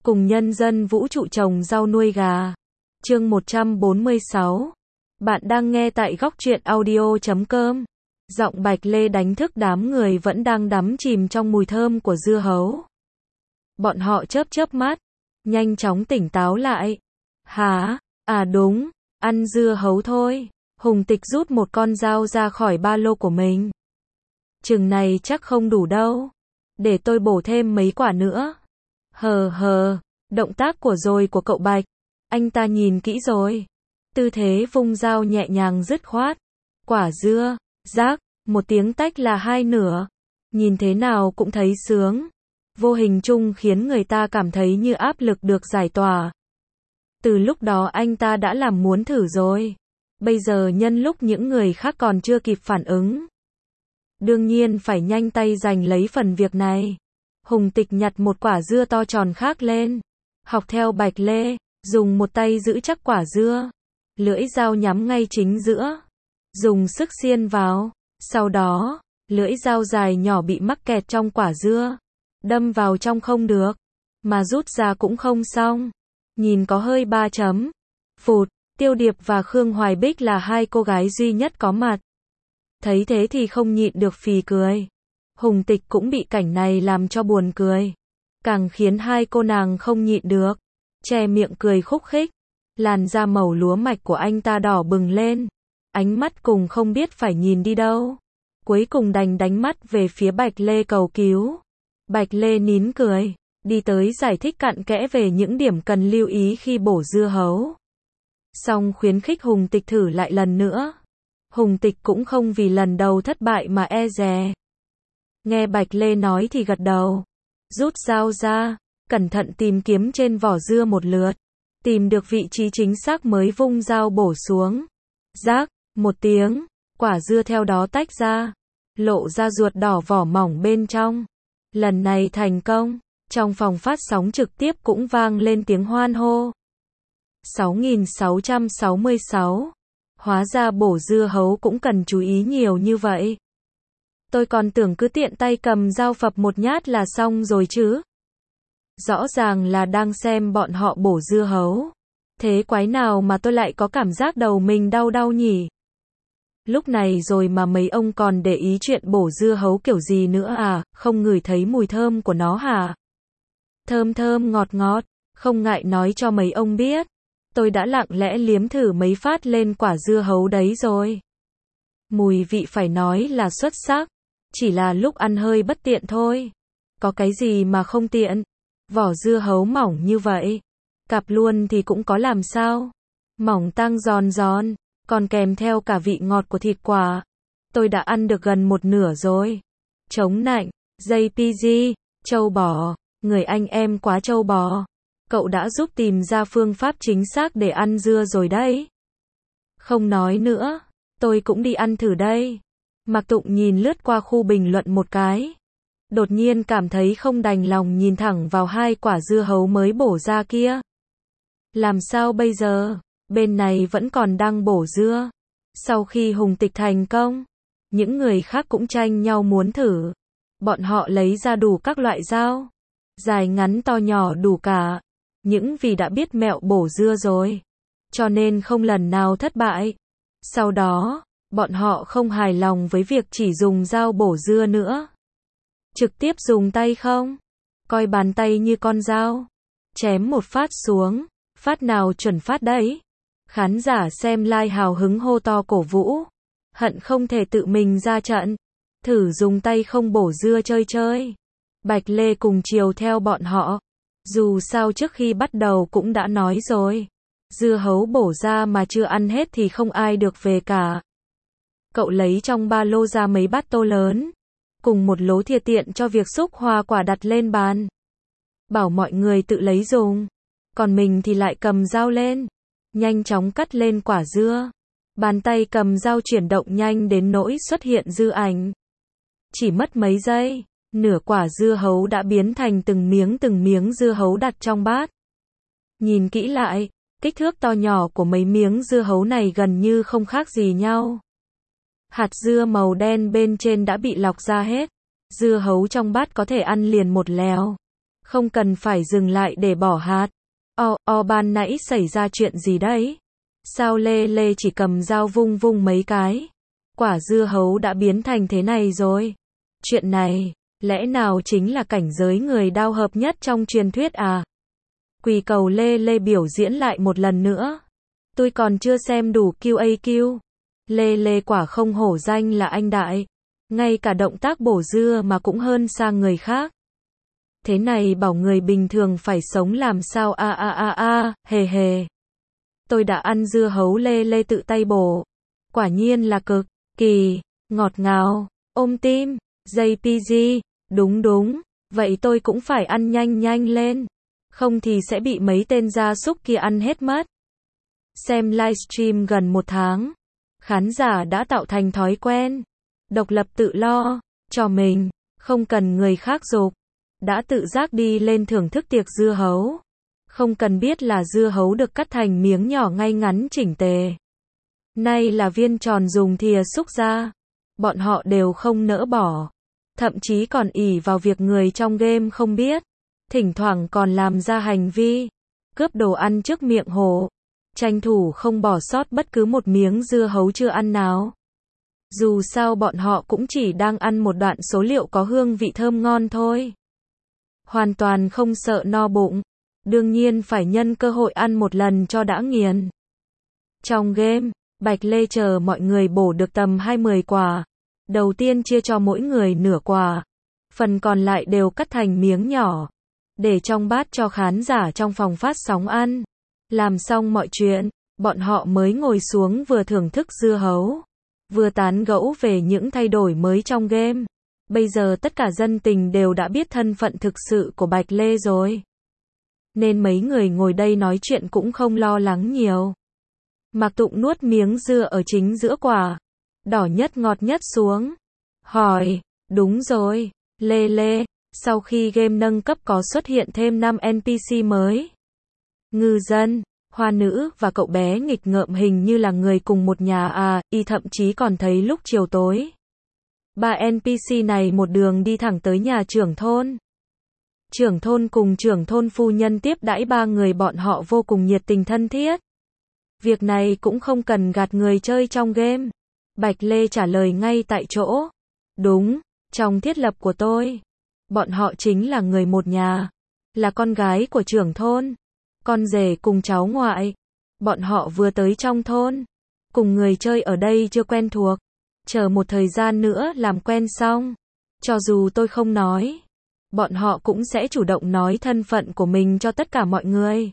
cùng nhân dân vũ trụ trồng rau nuôi gà. Chương 146. Bạn đang nghe tại góc truyện audio.com. Giọng Bạch Lê đánh thức đám người vẫn đang đắm chìm trong mùi thơm của dưa hấu. Bọn họ chớp chớp mắt, nhanh chóng tỉnh táo lại. Hả? À đúng, ăn dưa hấu thôi. Hùng Tịch rút một con dao ra khỏi ba lô của mình. Chừng này chắc không đủ đâu. Để tôi bổ thêm mấy quả nữa. Hờ, động tác của cậu Bạch. Anh ta nhìn kỹ rồi. Tư thế vung dao nhẹ nhàng dứt khoát. Quả dưa, rác, một tiếng tách là hai nửa. Nhìn thế nào cũng thấy sướng. Vô hình chung khiến người ta cảm thấy như áp lực được giải tỏa. Từ lúc đó anh ta đã làm muốn thử rồi. Bây giờ nhân lúc những người khác còn chưa kịp phản ứng. Đương nhiên phải nhanh tay giành lấy phần việc này. Hùng Tịch nhặt một quả dưa to tròn khác lên. Học theo Bạch Lê, dùng một tay giữ chắc quả dưa. Lưỡi dao nhắm ngay chính giữa. Dùng sức xiên vào. Sau đó, lưỡi dao dài nhỏ bị mắc kẹt trong quả dưa. Đâm vào trong không được. Mà rút ra cũng không xong. Nhìn có hơi 3 chấm. Phụt, Tiêu Điệp và Khương Hoài Bích là hai cô gái duy nhất có mặt. Thấy thế thì không nhịn được phì cười. Hùng Tịch cũng bị cảnh này làm cho buồn cười. Càng khiến hai cô nàng không nhịn được. Che miệng cười khúc khích. Làn da màu lúa mạch của anh ta đỏ bừng lên. Ánh mắt cùng không biết phải nhìn đi đâu. Cuối cùng đành đánh mắt về phía Bạch Lê cầu cứu. Bạch Lê nín cười. Đi tới giải thích cặn kẽ về những điểm cần lưu ý khi bổ dưa hấu. Xong khuyến khích Hùng Tịch thử lại lần nữa. Hùng Tịch cũng không vì lần đầu thất bại mà e dè. Nghe Bạch Lê nói thì gật đầu. Rút dao ra, cẩn thận tìm kiếm trên vỏ dưa một lượt. Tìm được vị trí chính xác mới vung dao bổ xuống. Rác, một tiếng, quả dưa theo đó tách ra. Lộ ra ruột đỏ vỏ mỏng bên trong. Lần này thành công. Trong phòng phát sóng trực tiếp cũng vang lên tiếng hoan hô. 6666. Hóa ra bổ dưa hấu cũng cần chú ý nhiều như vậy. Tôi còn tưởng cứ tiện tay cầm dao phập một nhát là xong rồi chứ. Rõ ràng là đang xem bọn họ bổ dưa hấu. Thế quái nào mà tôi lại có cảm giác đầu mình đau đau nhỉ? Lúc này rồi mà mấy ông còn để ý chuyện bổ dưa hấu kiểu gì nữa à, không ngửi thấy mùi thơm của nó hả? Thơm thơm ngọt ngọt, không ngại nói cho mấy ông biết. Tôi đã lặng lẽ liếm thử mấy phát lên quả dưa hấu đấy rồi. Mùi vị phải nói là xuất sắc. Chỉ là lúc ăn hơi bất tiện thôi. Có cái gì mà không tiện. Vỏ dưa hấu mỏng như vậy. Cặp luôn thì cũng có làm sao. Mỏng tang giòn giòn. Còn kèm theo cả vị ngọt của thịt quả. Tôi đã ăn được gần một nửa rồi. Chống nạnh, JPG, trâu bò. Người anh em quá trâu bò. Cậu đã giúp tìm ra phương pháp chính xác để ăn dưa rồi đấy. Không nói nữa. Tôi cũng đi ăn thử đây. Mạc Tụng nhìn lướt qua khu bình luận một cái. Đột nhiên cảm thấy không đành lòng nhìn thẳng vào hai quả dưa hấu mới bổ ra kia. Làm sao bây giờ? Bên này vẫn còn đang bổ dưa. Sau khi Hùng Tịch thành công, những người khác cũng tranh nhau muốn thử. Bọn họ lấy ra đủ các loại dao. Dài ngắn to nhỏ đủ cả. Những vì đã biết mẹo bổ dưa rồi. Cho nên không lần nào thất bại. Sau đó, bọn họ không hài lòng với việc chỉ dùng dao bổ dưa nữa. Trực tiếp dùng tay không? Coi bàn tay như con dao. Chém một phát xuống. Phát nào chuẩn phát đấy. Khán giả xem live hào hứng hô to cổ vũ. Hận không thể tự mình ra trận. Thử dùng tay không bổ dưa chơi chơi. Bạch Lê cùng chiều theo bọn họ. Dù sao trước khi bắt đầu cũng đã nói rồi. Dưa hấu bổ ra mà chưa ăn hết thì không ai được về cả. Cậu lấy trong ba lô ra mấy bát tô lớn. Cùng một lố thìa tiện cho việc xúc hoa quả đặt lên bàn. Bảo mọi người tự lấy dùng. Còn mình thì lại cầm dao lên. Nhanh chóng cắt lên quả dưa. Bàn tay cầm dao chuyển động nhanh đến nỗi xuất hiện dư ảnh. Chỉ mất mấy giây. Nửa quả dưa hấu đã biến thành từng miếng dưa hấu đặt trong bát. Nhìn kỹ lại, kích thước to nhỏ của mấy miếng dưa hấu này gần như không khác gì nhau. Hạt dưa màu đen bên trên đã bị lọc ra hết. Dưa hấu trong bát có thể ăn liền một lèo. Không cần phải dừng lại để bỏ hạt. Ban nãy xảy ra chuyện gì đấy? Sao Lê Lê chỉ cầm dao vung vung mấy cái? Quả dưa hấu đã biến thành thế này rồi. Chuyện này, lẽ nào chính là cảnh giới người đao hợp nhất trong truyền thuyết à? Quỳ cầu Lê Lê biểu diễn lại một lần nữa. Tôi còn chưa xem đủ QAQ. Lê Lê quả không hổ danh là anh đại. Ngay cả động tác bổ dưa mà cũng hơn xa người khác. Thế này bảo người bình thường phải sống làm sao hề hề. Tôi đã ăn dưa hấu Lê Lê tự tay bổ. Quả nhiên là cực kỳ ngọt ngào, ôm tim, JPG, đúng, vậy tôi cũng phải ăn nhanh lên. Không thì sẽ bị mấy tên gia súc kia ăn hết mất. Xem livestream gần 1 tháng. Khán giả đã tạo thành thói quen. Độc lập tự lo cho mình, không cần người khác giục. Đã tự giác đi lên thưởng thức tiệc dưa hấu. Không cần biết là dưa hấu được cắt thành miếng nhỏ ngay ngắn chỉnh tề. Nay là viên tròn dùng thìa xúc ra. Bọn họ đều không nỡ bỏ. Thậm chí còn ỷ vào việc người trong game không biết. Thỉnh thoảng còn làm ra hành vi cướp đồ ăn trước miệng hổ. Tranh thủ không bỏ sót bất cứ một miếng dưa hấu chưa ăn nào. Dù sao bọn họ cũng chỉ đang ăn một đoạn số liệu có hương vị thơm ngon thôi. Hoàn toàn không sợ no bụng. Đương nhiên phải nhân cơ hội ăn một lần cho đã nghiền. Trong game, Bạch Lê chờ mọi người bổ được tầm 20 quả. Đầu tiên chia cho mỗi người nửa quả. Phần còn lại đều cắt thành miếng nhỏ. Để trong bát cho khán giả trong phòng phát sóng ăn. Làm xong mọi chuyện, bọn họ mới ngồi xuống vừa thưởng thức dưa hấu. Vừa tán gẫu về những thay đổi mới trong game. Bây giờ tất cả dân tình đều đã biết thân phận thực sự của Bạch Lê rồi. Nên mấy người ngồi đây nói chuyện cũng không lo lắng nhiều. Mạc Tụng nuốt miếng dưa ở chính giữa quả. Đỏ nhất ngọt nhất xuống. Hỏi, đúng rồi, Lê Lê, sau khi game nâng cấp có xuất hiện thêm 5 NPC mới. Ngư dân, hoa nữ và cậu bé nghịch ngợm hình như là người cùng một nhà thậm chí còn thấy lúc chiều tối. 3 NPC này một đường đi thẳng tới nhà trưởng thôn. Trưởng thôn cùng trưởng thôn phu nhân tiếp đãi 3 người bọn họ vô cùng nhiệt tình thân thiết. Việc này cũng không cần gạt người chơi trong game. Bạch Lê trả lời ngay tại chỗ. Đúng, trong thiết lập của tôi, bọn họ chính là người một nhà. Là con gái của trưởng thôn, con rể cùng cháu ngoại. Bọn họ vừa tới trong thôn. Cùng người chơi ở đây chưa quen thuộc. Chờ một thời gian nữa làm quen xong. Cho dù tôi không nói, bọn họ cũng sẽ chủ động nói thân phận của mình cho tất cả mọi người.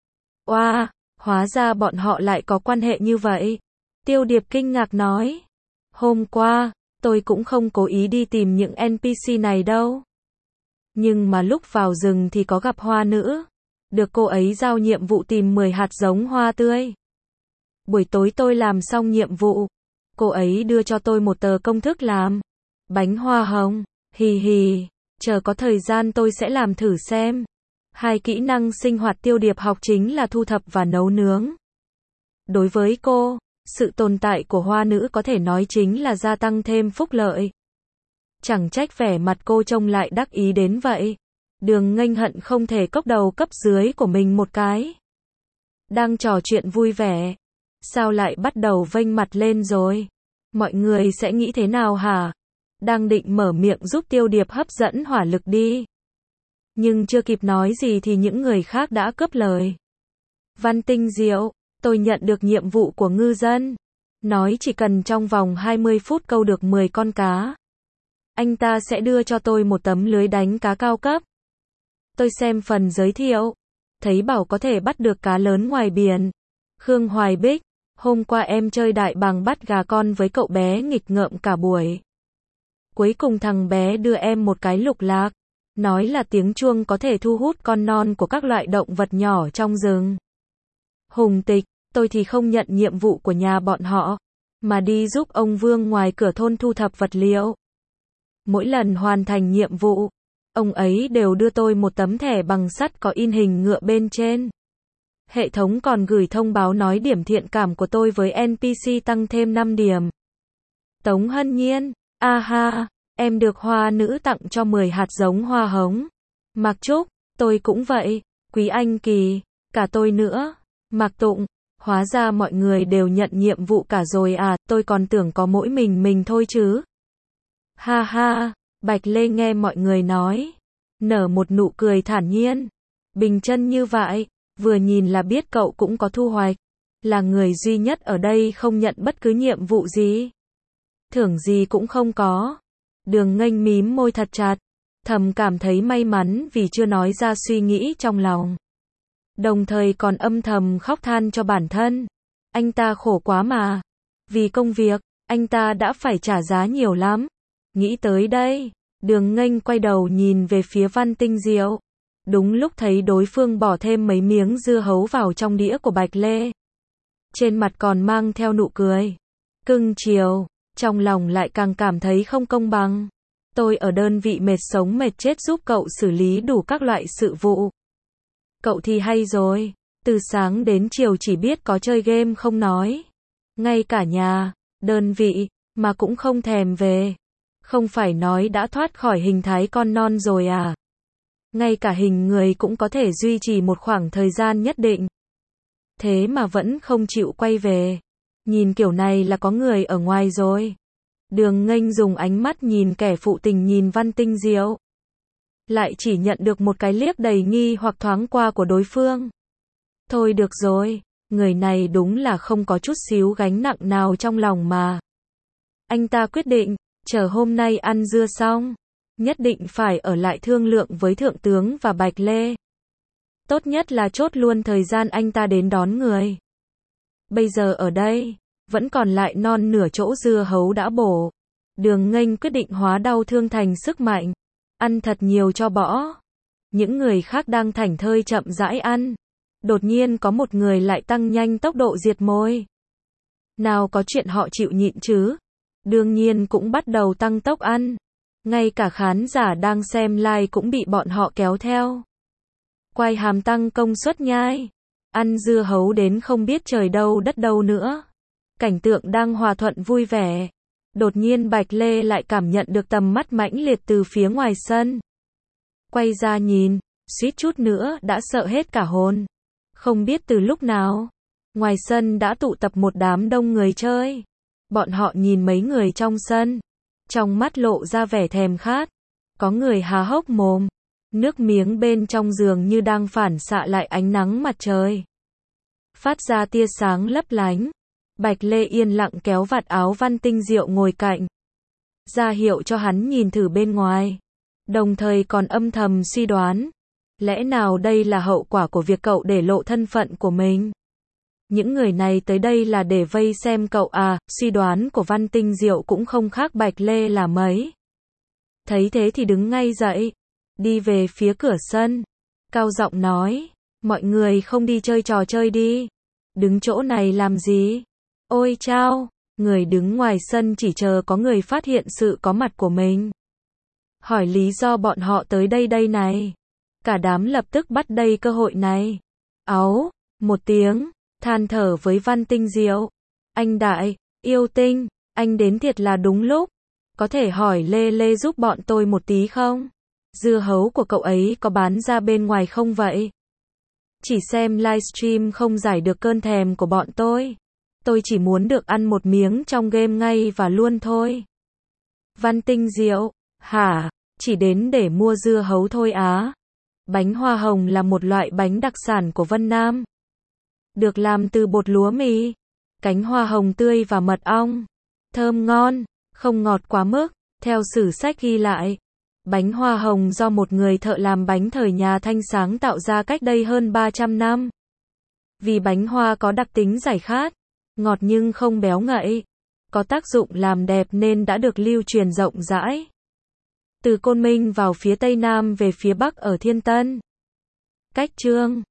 Oa, hóa ra bọn họ lại có quan hệ như vậy. Tiêu Điệp kinh ngạc nói. Hôm qua, tôi cũng không cố ý đi tìm những NPC này đâu. Nhưng mà lúc vào rừng thì có gặp hoa nữ. Được cô ấy giao nhiệm vụ tìm 10 hạt giống hoa tươi. Buổi tối tôi làm xong nhiệm vụ. Cô ấy đưa cho tôi một tờ công thức làm bánh hoa hồng. Hì hì, chờ có thời gian tôi sẽ làm thử xem. 2 kỹ năng sinh hoạt Tiêu Điệp học chính là thu thập và nấu nướng. Đối với cô, sự tồn tại của hoa nữ có thể nói chính là gia tăng thêm phúc lợi. Chẳng trách vẻ mặt cô trông lại đắc ý đến vậy. Đường Nghênh hận không thể cốc đầu cấp dưới của mình một cái. Đang trò chuyện vui vẻ. Sao lại bắt đầu vênh mặt lên rồi? Mọi người sẽ nghĩ thế nào hả? Đang định mở miệng giúp Tiêu Điệp hấp dẫn hỏa lực đi. Nhưng chưa kịp nói gì thì những người khác đã cướp lời. Văn Tinh Diệu, tôi nhận được nhiệm vụ của ngư dân. Nói chỉ cần trong vòng 20 phút câu được 10 con cá. Anh ta sẽ đưa cho tôi một tấm lưới đánh cá cao cấp. Tôi xem phần giới thiệu. Thấy bảo có thể bắt được cá lớn ngoài biển. Khương Hoài Bích, hôm qua em chơi đại bàng bắt gà con với cậu bé nghịch ngợm cả buổi. Cuối cùng thằng bé đưa em một cái lục lạc. Nói là tiếng chuông có thể thu hút con non của các loại động vật nhỏ trong rừng. Hùng Tịch, tôi thì không nhận nhiệm vụ của nhà bọn họ, mà đi giúp ông Vương ngoài cửa thôn thu thập vật liệu. Mỗi lần hoàn thành nhiệm vụ, ông ấy đều đưa tôi một tấm thẻ bằng sắt có in hình ngựa bên trên. Hệ thống còn gửi thông báo nói điểm thiện cảm của tôi với NPC tăng thêm 5 điểm. Tống Hân Nhiên, em được hoa nữ tặng cho 10 hạt giống hoa hồng. Mạc Trúc, Tôi cũng vậy, Quý Anh Kỳ, cả tôi nữa. Mạc Tụng, hóa ra mọi người đều nhận nhiệm vụ cả rồi à, tôi còn tưởng có mỗi mình thôi chứ. Ha ha, Bạch Lê nghe mọi người nói, nở một nụ cười thản nhiên. Bình chân như vậy, vừa nhìn là biết cậu cũng có thu hoạch. Là người duy nhất ở đây không nhận bất cứ nhiệm vụ gì. Thưởng gì cũng không có. Đường Nghênh mím môi thật chặt, thầm cảm thấy may mắn vì chưa nói ra suy nghĩ trong lòng. Đồng thời còn âm thầm khóc than cho bản thân. Anh ta khổ quá mà. Vì công việc, anh ta đã phải trả giá nhiều lắm. Nghĩ tới đây, Đường Nghênh quay đầu nhìn về phía Văn Tinh Diệu. Đúng lúc thấy đối phương bỏ thêm mấy miếng dưa hấu vào trong đĩa của Bạch Lê. Trên mặt còn mang theo nụ cười cưng chiều, trong lòng lại càng cảm thấy không công bằng. Tôi ở đơn vị mệt sống mệt chết giúp cậu xử lý đủ các loại sự vụ. Cậu thì hay rồi, từ sáng đến chiều chỉ biết có chơi game không nói. Ngay cả nhà, đơn vị, mà cũng không thèm về. Không phải nói đã thoát khỏi hình thái con non rồi à? Ngay cả hình người cũng có thể duy trì một khoảng thời gian nhất định. Thế mà vẫn không chịu quay về. Nhìn kiểu này là có người ở ngoài rồi. Đường Nghênh dùng ánh mắt nhìn kẻ phụ tình nhìn Văn Tinh Diệu. Lại chỉ nhận được một cái liếc đầy nghi hoặc thoáng qua của đối phương. Thôi được rồi, người này đúng là không có chút xíu gánh nặng nào trong lòng mà. Anh ta quyết định, chờ hôm nay ăn dưa xong, nhất định phải ở lại thương lượng với Thượng tướng và Bạch Lê. Tốt nhất là chốt luôn thời gian anh ta đến đón người. Bây giờ ở đây, vẫn còn lại non nửa chỗ dưa hấu đã bổ. Đường Nghênh quyết định hóa đau thương thành sức mạnh. Ăn thật nhiều cho bỏ. Những người khác đang thảnh thơi chậm rãi ăn. Đột nhiên có một người lại tăng nhanh tốc độ diệt môi. Nào có chuyện họ chịu nhịn chứ. Đương nhiên cũng bắt đầu tăng tốc ăn. Ngay cả khán giả đang xem live cũng bị bọn họ kéo theo. Quay hàm tăng công suất nhai. Ăn dưa hấu đến không biết trời đâu đất đâu nữa. Cảnh tượng đang hòa thuận vui vẻ. Đột nhiên Bạch Lê lại cảm nhận được tầm mắt mãnh liệt từ phía ngoài sân. Quay ra nhìn, suýt chút nữa đã sợ hết cả hồn. Không biết từ lúc nào, ngoài sân đã tụ tập một đám đông người chơi. Bọn họ nhìn mấy người trong sân, trong mắt lộ ra vẻ thèm khát. Có người há hốc mồm, nước miếng bên trong giường như đang phản xạ lại ánh nắng mặt trời. Phát ra tia sáng lấp lánh. Bạch Lê yên lặng kéo vạt áo Văn Tinh Diệu ngồi cạnh. Ra hiệu cho hắn nhìn thử bên ngoài. Đồng thời còn âm thầm suy đoán. Lẽ nào đây là hậu quả của việc cậu để lộ thân phận của mình? Những người này tới đây là để vây xem cậu à? Suy đoán của Văn Tinh Diệu cũng không khác Bạch Lê là mấy. Thấy thế thì đứng ngay dậy. Đi về phía cửa sân. Cao giọng nói. Mọi người không đi chơi trò chơi đi. Đứng chỗ này làm gì? Ôi chao, người đứng ngoài sân chỉ chờ có người phát hiện sự có mặt của mình. Hỏi lý do bọn họ tới đây này. Cả đám lập tức bắt đây cơ hội này. Áu, một tiếng, than thở với Văn Tinh Diệu. Anh Đại, yêu tinh, anh đến thiệt là đúng lúc. Có thể hỏi Lê giúp bọn tôi một tí không? Dưa hấu của cậu ấy có bán ra bên ngoài không vậy? Chỉ xem livestream không giải được cơn thèm của bọn tôi. Tôi chỉ muốn được ăn một miếng trong game ngay và luôn thôi. Văn Tinh Diệu, hả? Chỉ đến để mua dưa hấu thôi á? Bánh hoa hồng là một loại bánh đặc sản của Vân Nam. Được làm từ bột lúa mì, cánh hoa hồng tươi và mật ong. Thơm ngon, không ngọt quá mức. Theo sử sách ghi lại, bánh hoa hồng do một người thợ làm bánh thời nhà Thanh sáng tạo ra cách đây hơn 300 năm. Vì bánh hoa có đặc tính giải khát, ngọt nhưng không béo ngậy, có tác dụng làm đẹp nên đã được lưu truyền rộng rãi. Từ Côn Minh vào phía Tây Nam về phía Bắc ở Thiên Tân. Cách Chương